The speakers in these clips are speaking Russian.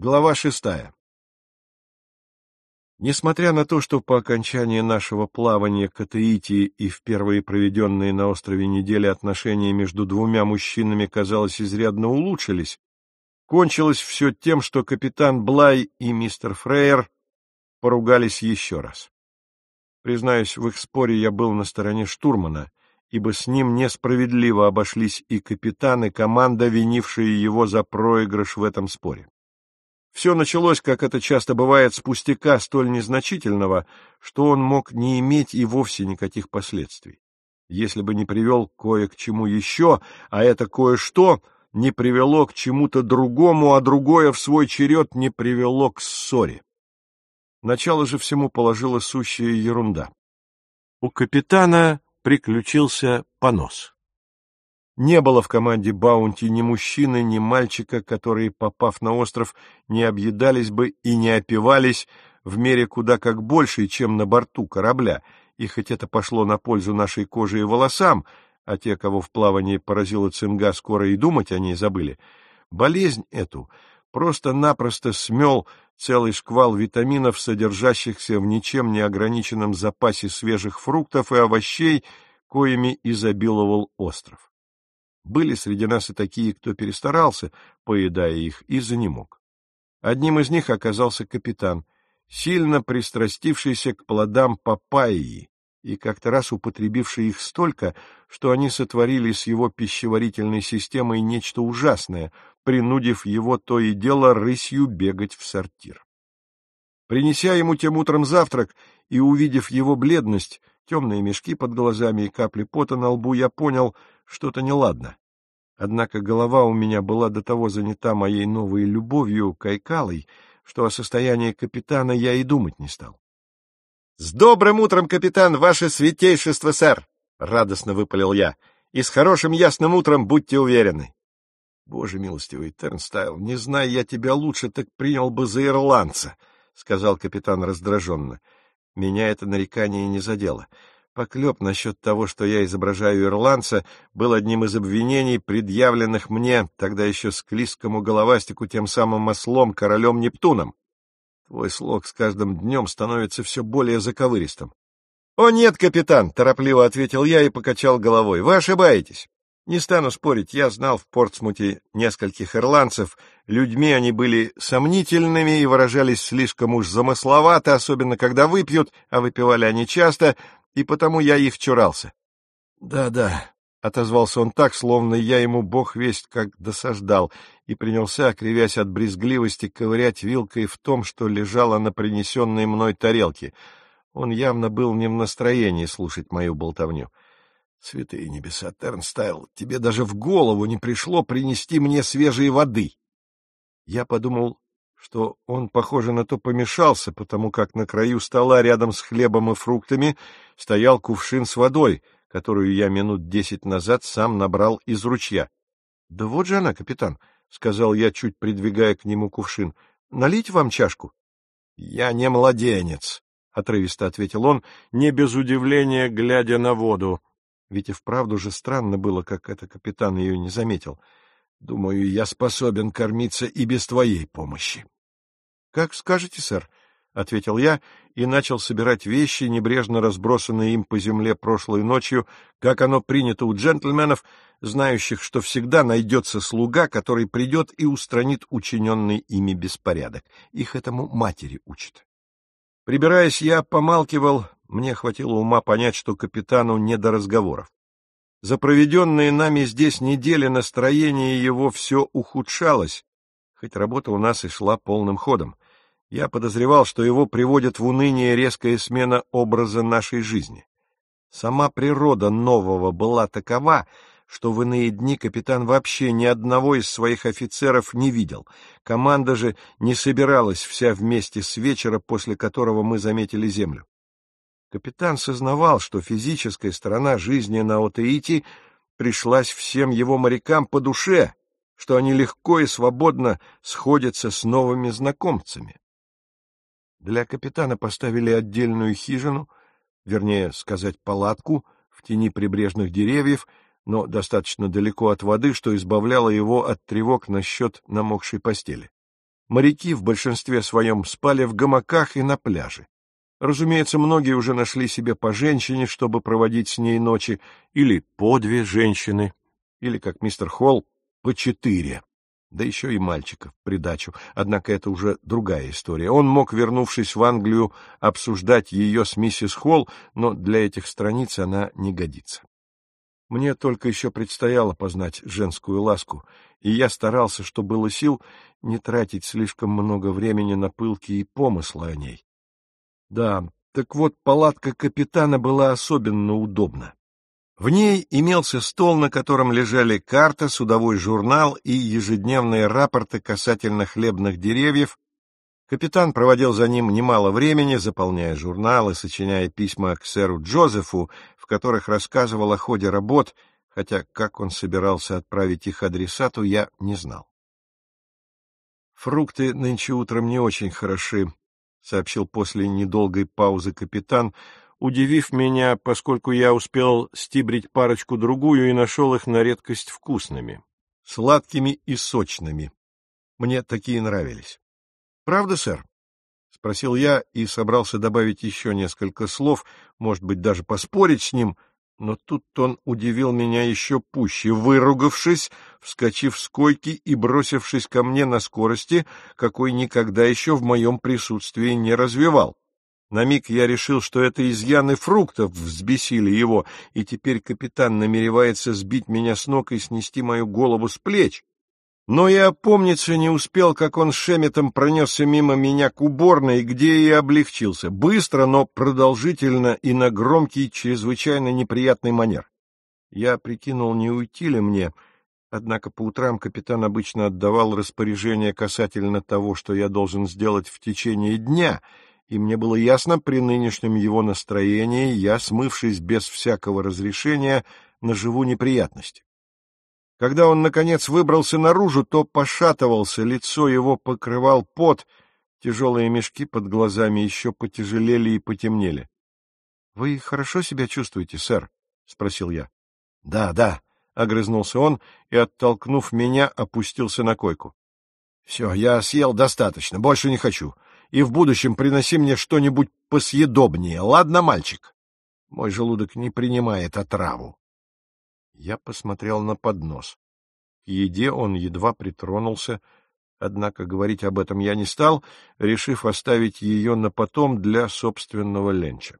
Глава 6. Несмотря на то, что по окончании нашего плавания к Атеити и в первые проведенные на острове недели отношения между двумя мужчинами, казалось, изрядно улучшились, кончилось все тем, что капитан Блай и мистер Фрейер поругались еще раз. Признаюсь, в их споре я был на стороне штурмана, ибо с ним несправедливо обошлись и капитан, и команда, винившие его за проигрыш в этом споре. Все началось, как это часто бывает, с пустяка столь незначительного, что он мог не иметь и вовсе никаких последствий. Если бы не привел кое к чему еще, а это кое-что не привело к чему-то другому, а другое в свой черед не привело к ссоре. Начало же всему положила сущая ерунда. У капитана приключился понос. Не было в команде Баунти ни мужчины, ни мальчика, которые, попав на остров, не объедались бы и не опивались в мере куда как большей, чем на борту корабля, и хоть это пошло на пользу нашей коже и волосам, а те, кого в плавании поразила цинга, скоро и думать о ней забыли, болезнь эту просто-напросто смел целый шквал витаминов, содержащихся в ничем не ограниченном запасе свежих фруктов и овощей, коими изобиловал остров. Были среди нас и такие, кто перестарался, поедая их, и занемог. Одним из них оказался капитан, сильно пристрастившийся к плодам папайи и как-то раз употребивший их столько, что они сотворили с его пищеварительной системой нечто ужасное, принудив его то и дело рысью бегать в сортир. Принеся ему тем утром завтрак и увидев его бледность, темные мешки под глазами и капли пота на лбу, я понял, что-то неладно. Однако голова у меня была до того занята моей новой любовью Кайкалой, что о состоянии капитана я и думать не стал. — С добрым утром, капитан, ваше святейшество, сэр! — радостно выпалил я. — И с хорошим ясным утром, будьте уверены. — Боже милостивый, Тернстайл, не зная я тебя лучше, так принял бы за ирландца, — сказал капитан раздраженно. Меня это нарекание не задело. Поклеп насчет того, что я изображаю ирландца, был одним из обвинений, предъявленных мне, тогда еще склизкому головастику, тем самым ослом, королем Нептуном. Твой слог с каждым днем становится все более заковыристым. — О, нет, капитан, — торопливо ответил я и покачал головой. — Вы ошибаетесь. Не стану спорить, я знал в Портсмуте нескольких ирландцев. Людьми они были сомнительными и выражались слишком уж замысловато, особенно когда выпьют, а выпивали они часто, и потому я их чурался. Да, — отозвался он так, словно я ему бог весть как досаждал, и принялся, кривясь от брезгливости, ковырять вилкой в том, что лежало на принесенной мной тарелке. Он явно был не в настроении слушать мою болтовню. — Святые небеса, Тернстайл, тебе даже в голову не пришло принести мне свежей воды. Я подумал, что он, похоже на то, помешался, потому как на краю стола рядом с хлебом и фруктами стоял кувшин с водой, которую я минут 10 назад сам набрал из ручья. — Да вот же она, капитан, — сказал я, чуть придвигая к нему кувшин. — Налить вам чашку? — Я не младенец, — отрывисто ответил он, не без удивления глядя на воду. Ведь и вправду же странно было, как это капитан ее не заметил. Думаю, я способен кормиться и без твоей помощи. — Как скажете, сэр, — ответил я и начал собирать вещи, небрежно разбросанные им по земле прошлой ночью, как оно принято у джентльменов, знающих, что всегда найдется слуга, который придет и устранит учиненный ими беспорядок. Их этому матери учат. Прибираясь, я помалкивал, мне хватило ума понять, что капитану не до разговоров. За проведенные нами здесь недели настроение его все ухудшалось, хоть работа у нас и шла полным ходом. Я подозревал, что его приводит в уныние резкая смена образа нашей жизни. Сама природа нового была такова, что в иные дни капитан вообще ни одного из своих офицеров не видел. Команда же не собиралась вся вместе с вечера, после которого мы заметили землю. Капитан сознавал, что физическая сторона жизни на Отеити пришлась всем его морякам по душе, что они легко и свободно сходятся с новыми знакомцами. Для капитана поставили отдельную хижину, вернее сказать, палатку в тени прибрежных деревьев, но достаточно далеко от воды, что избавляло его от тревог насчет намокшей постели. Моряки в большинстве своем спали в гамаках и на пляже. Разумеется, многие уже нашли себе по женщине, чтобы проводить с ней ночи, или по две женщины, или, как мистер Холл, по 4, да еще и мальчиков в придачу. Однако это уже другая история. Он мог, вернувшись в Англию, обсуждать ее с миссис Холл, но для этих страниц она не годится. Мне только еще предстояло познать женскую ласку, и я старался, что было сил, не тратить слишком много времени на пылкие помыслы о ней. Да, так вот, палатка капитана была особенно удобна. В ней имелся стол, на котором лежали карта, судовой журнал и ежедневные рапорты касательно хлебных деревьев. Капитан проводил за ним немало времени, заполняя журналы, сочиняя письма к сэру Джозефу, в которых рассказывал о ходе работ, хотя как он собирался отправить их адресату, я не знал. «Фрукты нынче утром не очень хороши», — сообщил после недолгой паузы капитан, удивив меня, поскольку я успел стибрить парочку-другую и нашел их на редкость вкусными, сладкими и сочными. Мне такие нравились. — Правда, сэр? — спросил я и собрался добавить еще несколько слов, может быть, даже поспорить с ним, но тут он удивил меня еще пуще, выругавшись, вскочив с койки и бросившись ко мне на скорости, какой никогда еще в моем присутствии не развивал. На миг я решил, что это изъяны фруктов взбесили его, и теперь капитан намеревается сбить меня с ног и снести мою голову с плеч. Но я опомниться не успел, как он шеметом пронесся мимо меня к уборной, где и облегчился, быстро, но продолжительно и на громкий, чрезвычайно неприятный манер. Я прикинул, не уйти ли мне, однако по утрам капитан обычно отдавал распоряжение касательно того, что я должен сделать в течение дня, и мне было ясно, при нынешнем его настроении я, смывшись без всякого разрешения, наживу неприятности. Когда он, наконец, выбрался наружу, то пошатывался, лицо его покрывал пот, тяжелые мешки под глазами еще потяжелели и потемнели. — Вы хорошо себя чувствуете, сэр? — спросил я. — Да, — огрызнулся он и, оттолкнув меня, опустился на койку. — Все, я съел достаточно, больше не хочу. И в будущем приноси мне что-нибудь посъедобнее, ладно, мальчик? Мой желудок не принимает отраву. Я посмотрел на поднос. К еде он едва притронулся, однако говорить об этом я не стал, решив оставить ее на потом для собственного ленча.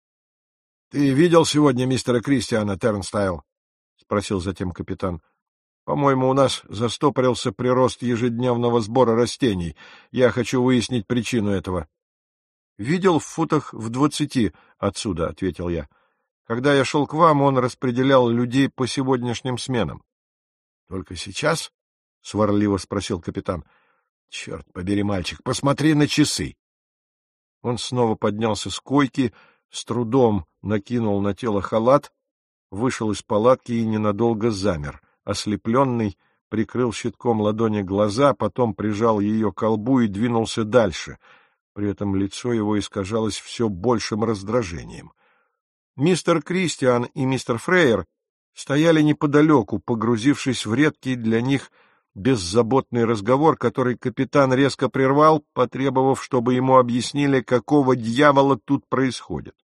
— Ты видел сегодня мистера Кристиана Тернстайл? — спросил затем капитан. — По-моему, у нас застопорился прирост ежедневного сбора растений. Я хочу выяснить причину этого. — Видел в футах в 20 отсюда, — ответил я. Когда я шел к вам, он распределял людей по сегодняшним сменам. — Только сейчас? — сварливо спросил капитан. — Черт побери, мальчик, посмотри на часы. Он снова поднялся с койки, с трудом накинул на тело халат, вышел из палатки и ненадолго замер. Ослепленный, прикрыл щитком ладони глаза, потом прижал ее к колбу и двинулся дальше. При этом лицо его искажалось все большим раздражением. Мистер Кристиан и мистер Фрейер стояли неподалеку, погрузившись в редкий для них беззаботный разговор, который капитан резко прервал, потребовав, чтобы ему объяснили, какого дьявола тут происходит.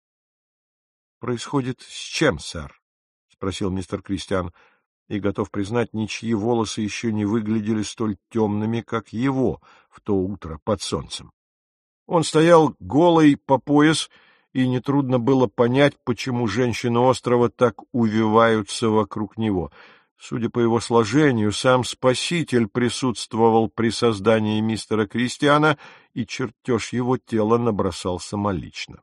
— Происходит с чем, сэр? — спросил мистер Кристиан, и, готов признать, ничьи волосы еще не выглядели столь темными, как его в то утро под солнцем. Он стоял голый по пояс, и нетрудно было понять, почему женщины острова так увиваются вокруг него. Судя по его сложению, сам Спаситель присутствовал при создании мистера Кристиана, и чертеж его тела набросал самолично.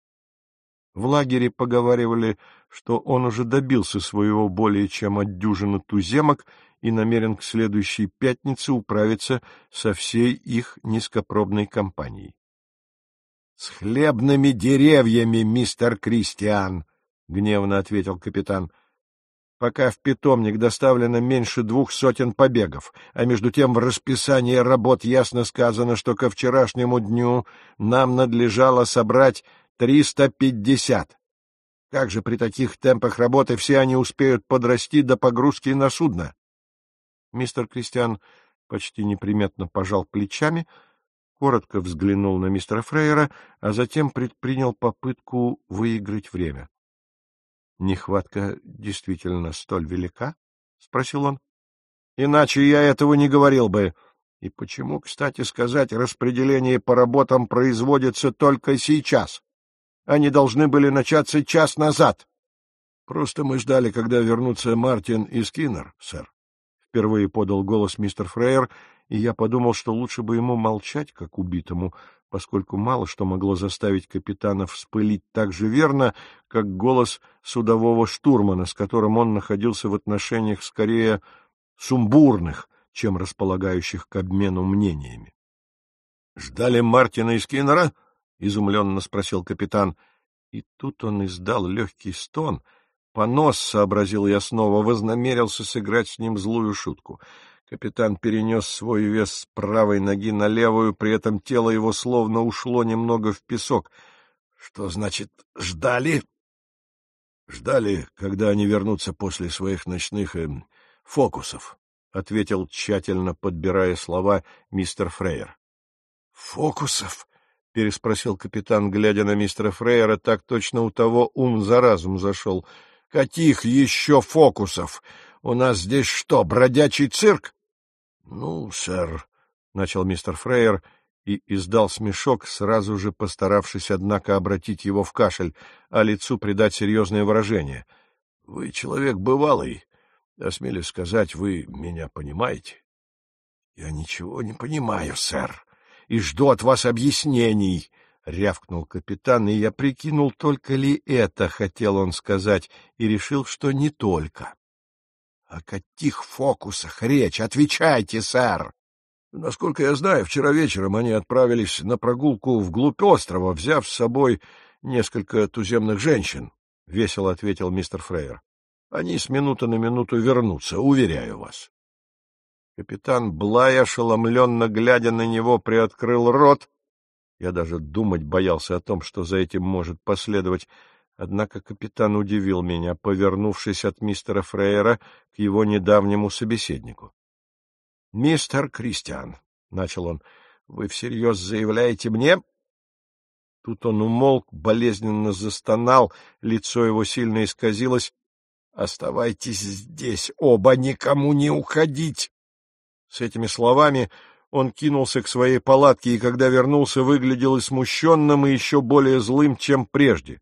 В лагере поговаривали, что он уже добился своего более чем от дюжины туземок и намерен к следующей пятнице управиться со всей их низкопробной компанией. — С хлебными деревьями, мистер Кристиан, — гневно ответил капитан. — Пока в питомник доставлено меньше 200 побегов, а между тем в расписании работ ясно сказано, что ко вчерашнему дню нам надлежало собрать 350. Как же при таких темпах работы все они успеют подрасти до погрузки на судно? Мистер Кристиан почти неприметно пожал плечами, коротко взглянул на мистера Фрейера, а затем предпринял попытку выиграть время. — Нехватка действительно столь велика? — спросил он. — Иначе я этого не говорил бы. И почему, кстати сказать, распределение по работам производится только сейчас? Они должны были начаться час назад. — Просто мы ждали, когда вернутся Мартин и Скиннер, сэр. Впервые подал голос мистер Фрейер, и я подумал, что лучше бы ему молчать, как убитому, поскольку мало что могло заставить капитана вспылить так же верно, как голос судового штурмана, с которым он находился в отношениях скорее сумбурных, чем располагающих к обмену мнениями. — Ждали Мартина и Скиннера? — изумленно спросил капитан. И тут он издал легкий стон. Понос, сообразил я снова, вознамерился сыграть с ним злую шутку. Капитан перенес свой вес с правой ноги на левую, при этом тело его словно ушло немного в песок. — Что значит «ждали»? — Ждали, когда они вернутся после своих ночных фокусов, — ответил, тщательно подбирая слова, мистер Фрейер. — Фокусов? — переспросил капитан, глядя на мистера Фрейера, так точно у того ум за разум зашел. — Каких еще фокусов? У нас здесь что, бродячий цирк? — Ну, сэр, — начал мистер Фрейер и издал смешок, сразу же постаравшись, однако, обратить его в кашель, а лицу придать серьезное выражение. — Вы человек бывалый. Осмелюсь сказать, вы меня понимаете? — Я ничего не понимаю, сэр, и жду от вас объяснений, — рявкнул капитан, и я прикинул, только ли это хотел он сказать, и решил, что не только. — О каких фокусах речь? Отвечайте, сэр! Насколько я знаю, вчера вечером они отправились на прогулку вглубь острова, взяв с собой несколько туземных женщин, — весело ответил мистер Фрейер. — Они с минуты на минуту вернутся, уверяю вас. Капитан Блай, ошеломленно глядя на него, приоткрыл рот. Я даже думать боялся о том, что за этим может последовать. Однако капитан удивил меня, повернувшись от мистера Фрейера к его недавнему собеседнику. — Мистер Кристиан, — начал он, — вы всерьез заявляете мне... Тут он умолк, болезненно застонал, лицо его сильно исказилось. — Оставайтесь здесь, оба, никому не уходить! С этими словами он кинулся к своей палатке, и, когда вернулся, выглядел и смущенным, и еще более злым, чем прежде.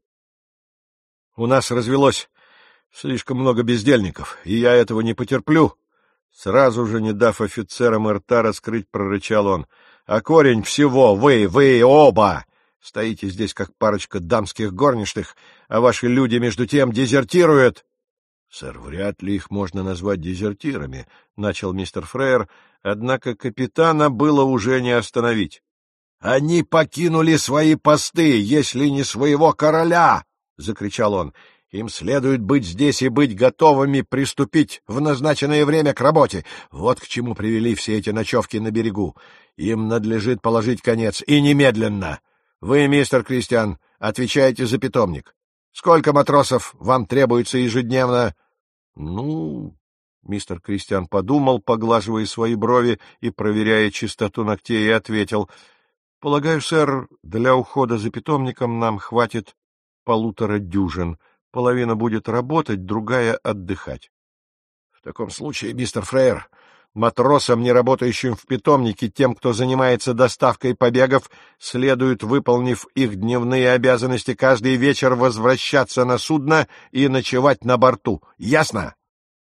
— У нас развелось слишком много бездельников, и я этого не потерплю. Сразу же, не дав офицерам рта раскрыть, прорычал он. — А корень всего вы оба! Стоите здесь, как парочка дамских горничных, а ваши люди, между тем, дезертируют. — Сэр, вряд ли их можно назвать дезертирами, — начал мистер Фрейер, однако капитана было уже не остановить. — Они покинули свои посты, если не своего короля! — закричал он. Им следует быть здесь и быть готовыми приступить в назначенное время к работе. Вот к чему привели все эти ночевки на берегу. Им надлежит положить конец, и немедленно. Вы, мистер Кристиан, отвечаете за питомник. Сколько матросов вам требуется ежедневно? — Ну... Мистер Кристиан подумал, поглаживая свои брови и проверяя чистоту ногтей, и ответил. — Полагаю, сэр, для ухода за питомником нам хватит 1,5 дюжин. Половина будет работать, другая — отдыхать. — В таком случае, мистер Фрейер, матросам, не работающим в питомнике, тем, кто занимается доставкой побегов, следует, выполнив их дневные обязанности, каждый вечер возвращаться на судно и ночевать на борту. Ясно?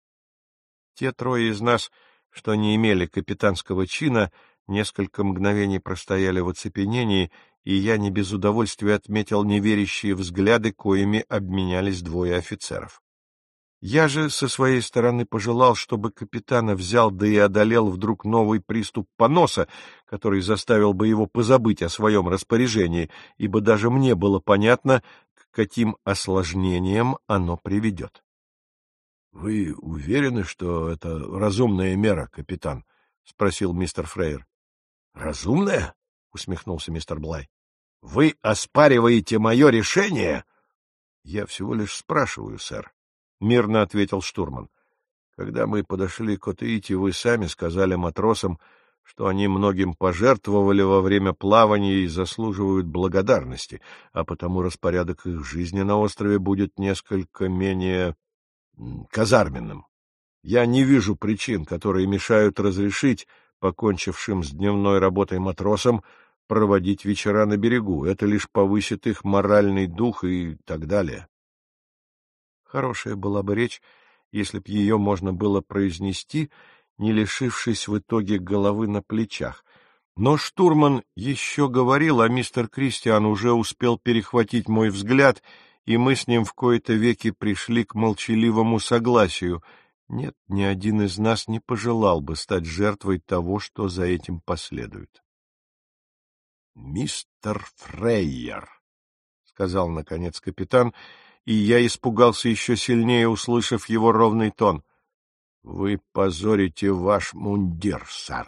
Те трое из нас, что не имели капитанского чина, несколько мгновений простояли в оцепенении, и я не без удовольствия отметил неверящие взгляды, коими обменялись двое офицеров. Я же со своей стороны пожелал, чтобы капитана взял да и одолел вдруг новый приступ поноса, который заставил бы его позабыть о своем распоряжении, ибо даже мне было понятно, к каким осложнениям оно приведет. — Вы уверены, что это разумная мера, капитан? — спросил мистер Фрейер. — Разумная? — усмехнулся мистер Блай. — Вы оспариваете мое решение? — Я всего лишь спрашиваю, сэр, — мирно ответил штурман. Когда мы подошли к Котеити, вы сами сказали матросам, что они многим пожертвовали во время плавания и заслуживают благодарности, а потому распорядок их жизни на острове будет несколько менее казарменным. Я не вижу причин, которые мешают разрешить покончившим с дневной работой матросам проводить вечера на берегу. Это лишь повысит их моральный дух и так далее. Хорошая была бы речь, если б ее можно было произнести, не лишившись в итоге головы на плечах. Но штурман еще говорил, а мистер Кристиан уже успел перехватить мой взгляд, и мы с ним в кои-то веки пришли к молчаливому согласию. Нет, ни один из нас не пожелал бы стать жертвой того, что за этим последует. — Мистер Фрейер, — сказал, наконец, капитан, и я испугался еще сильнее, услышав его ровный тон. — Вы позорите ваш мундир, сэр.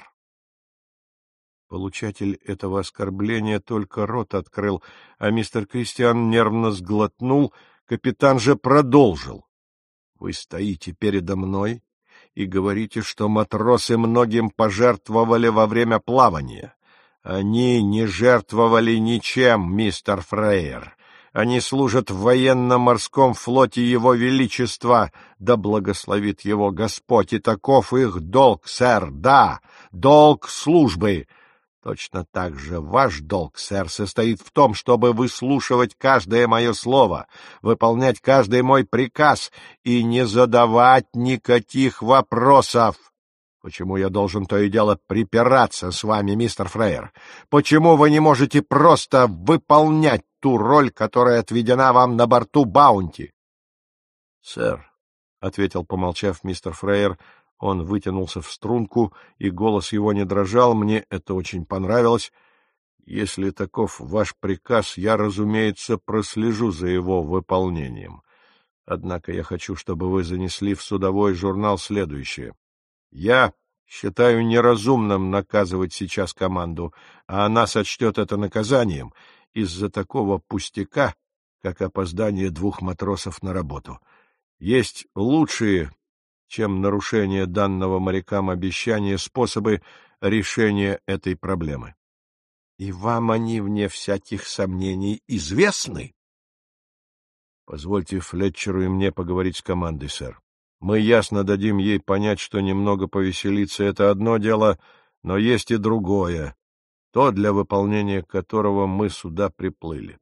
Получатель этого оскорбления только рот открыл, а мистер Кристиан нервно сглотнул, капитан же продолжил. — Вы стоите передо мной и говорите, что матросы многим пожертвовали во время плавания. Они не жертвовали ничем, мистер Фрейер. Они служат в военно-морском флоте Его Величества, да благословит его Господь, и таков их долг, сэр, да, долг службы. Точно так же ваш долг, сэр, состоит в том, чтобы выслушивать каждое мое слово, выполнять каждый мой приказ и не задавать никаких вопросов. Почему я должен то и дело припираться с вами, мистер Фрейер? Почему вы не можете просто выполнять ту роль, которая отведена вам на борту Баунти? — Сэр, — ответил, помолчав, мистер Фрейер, — он вытянулся в струнку, и голос его не дрожал, мне это очень понравилось. Если таков ваш приказ, я, разумеется, прослежу за его выполнением. Однако я хочу, чтобы вы занесли в судовой журнал следующее. Я считаю неразумным наказывать сейчас команду, а она сочтет это наказанием из-за такого пустяка, как опоздание 2 матросов на работу. Есть лучшие, чем нарушение данного морякам обещания, способы решения этой проблемы. И вам они, вне всяких сомнений, известны? Позвольте Флетчеру и мне поговорить с командой, сэр. Мы ясно дадим ей понять, что немного повеселиться — это одно дело, но есть и другое, то, для выполнения которого мы сюда приплыли.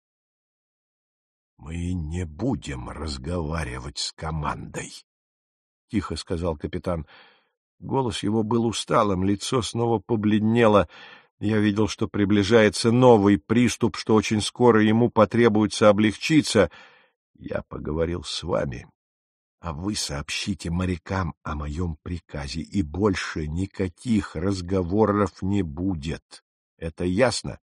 — Мы не будем разговаривать с командой, — тихо сказал капитан. Голос его был усталым, лицо снова побледнело. Я видел, что приближается новый приступ, что очень скоро ему потребуется облегчиться. Я поговорил с вами, а вы сообщите морякам о моем приказе, и больше никаких разговоров не будет. Это ясно?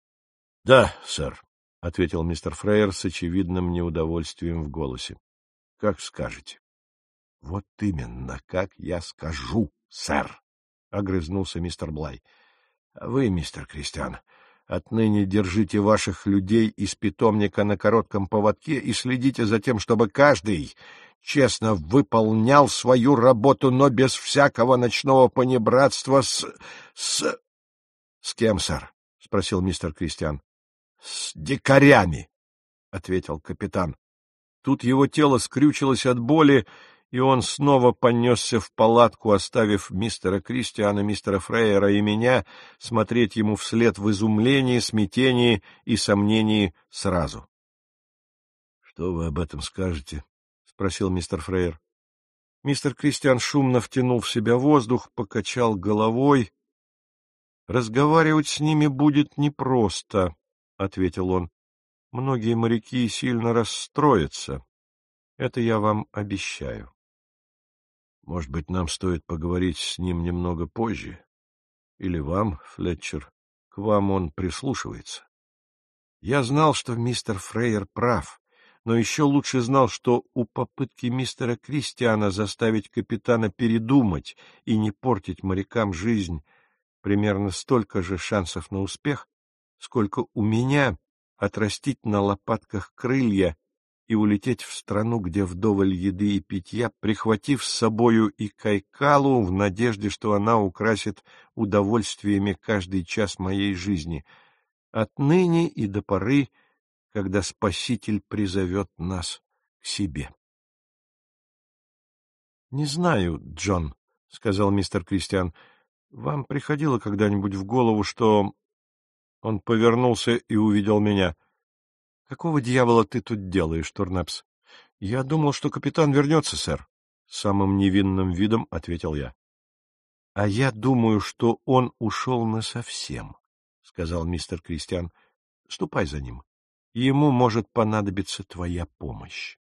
— Да, сэр, — ответил мистер Фрейер с очевидным неудовольствием в голосе. — Как скажете. — Вот именно, как я скажу, сэр, — огрызнулся мистер Блай. — А вы, мистер Кристиан, отныне держите ваших людей из питомника на коротком поводке и следите за тем, чтобы каждый честно выполнял свою работу, но без всякого ночного понебратства с кем, сэр? — спросил мистер Кристиан. — С дикарями, — ответил капитан. Тут его тело скрючилось от боли, и он снова понесся в палатку, оставив мистера Кристиана, мистера Фрейера и меня смотреть ему вслед в изумлении, смятении и сомнении сразу. — Что вы об этом скажете? — спросил мистер Фрейер. Мистер Кристиан шумно втянул в себя воздух, покачал головой. — Разговаривать с ними будет непросто, — ответил он. — Многие моряки сильно расстроятся. Это я вам обещаю. Может быть, нам стоит поговорить с ним немного позже? Или вам, Флетчер, к вам он прислушивается? Я знал, что мистер Фрейер прав, но еще лучше знал, что у попытки мистера Кристиана заставить капитана передумать и не портить морякам жизнь примерно столько же шансов на успех, сколько у меня отрастить на лопатках крылья и улететь в страну, где вдоволь еды и питья, прихватив с собою и Кайкалу в надежде, что она украсит удовольствиями каждый час моей жизни, отныне и до поры, когда Спаситель призовет нас к себе. — Не знаю, Джон, — сказал мистер Кристиан, — вам приходило когда-нибудь в голову, что... Он повернулся и увидел меня. — Какого дьявола ты тут делаешь, Турнепс? — Я думал, что капитан вернется, сэр. Самым невинным видом ответил я. — А я думаю, что он ушел насовсем, — сказал мистер Кристиан. — Ступай за ним. Ему может понадобиться твоя помощь.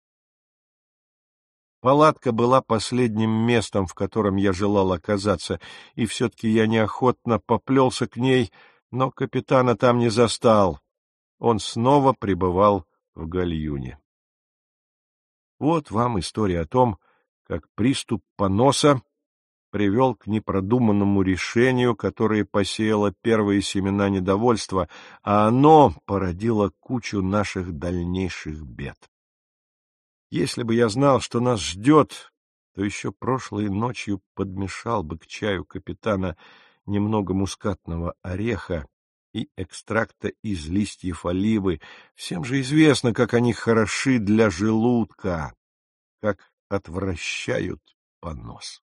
Палатка была последним местом, в котором я желал оказаться, и все-таки я неохотно поплелся к ней, но капитана там не застал. Он снова пребывал в гальюне. Вот вам история о том, как приступ поноса привел к непродуманному решению, которое посеяло первые семена недовольства, а оно породило кучу наших дальнейших бед. Если бы я знал, что нас ждет, то еще прошлой ночью подмешал бы к чаю капитана немного мускатного ореха и экстракта из листьев оливы. Всем же известно, как они хороши для желудка, как отвращают понос.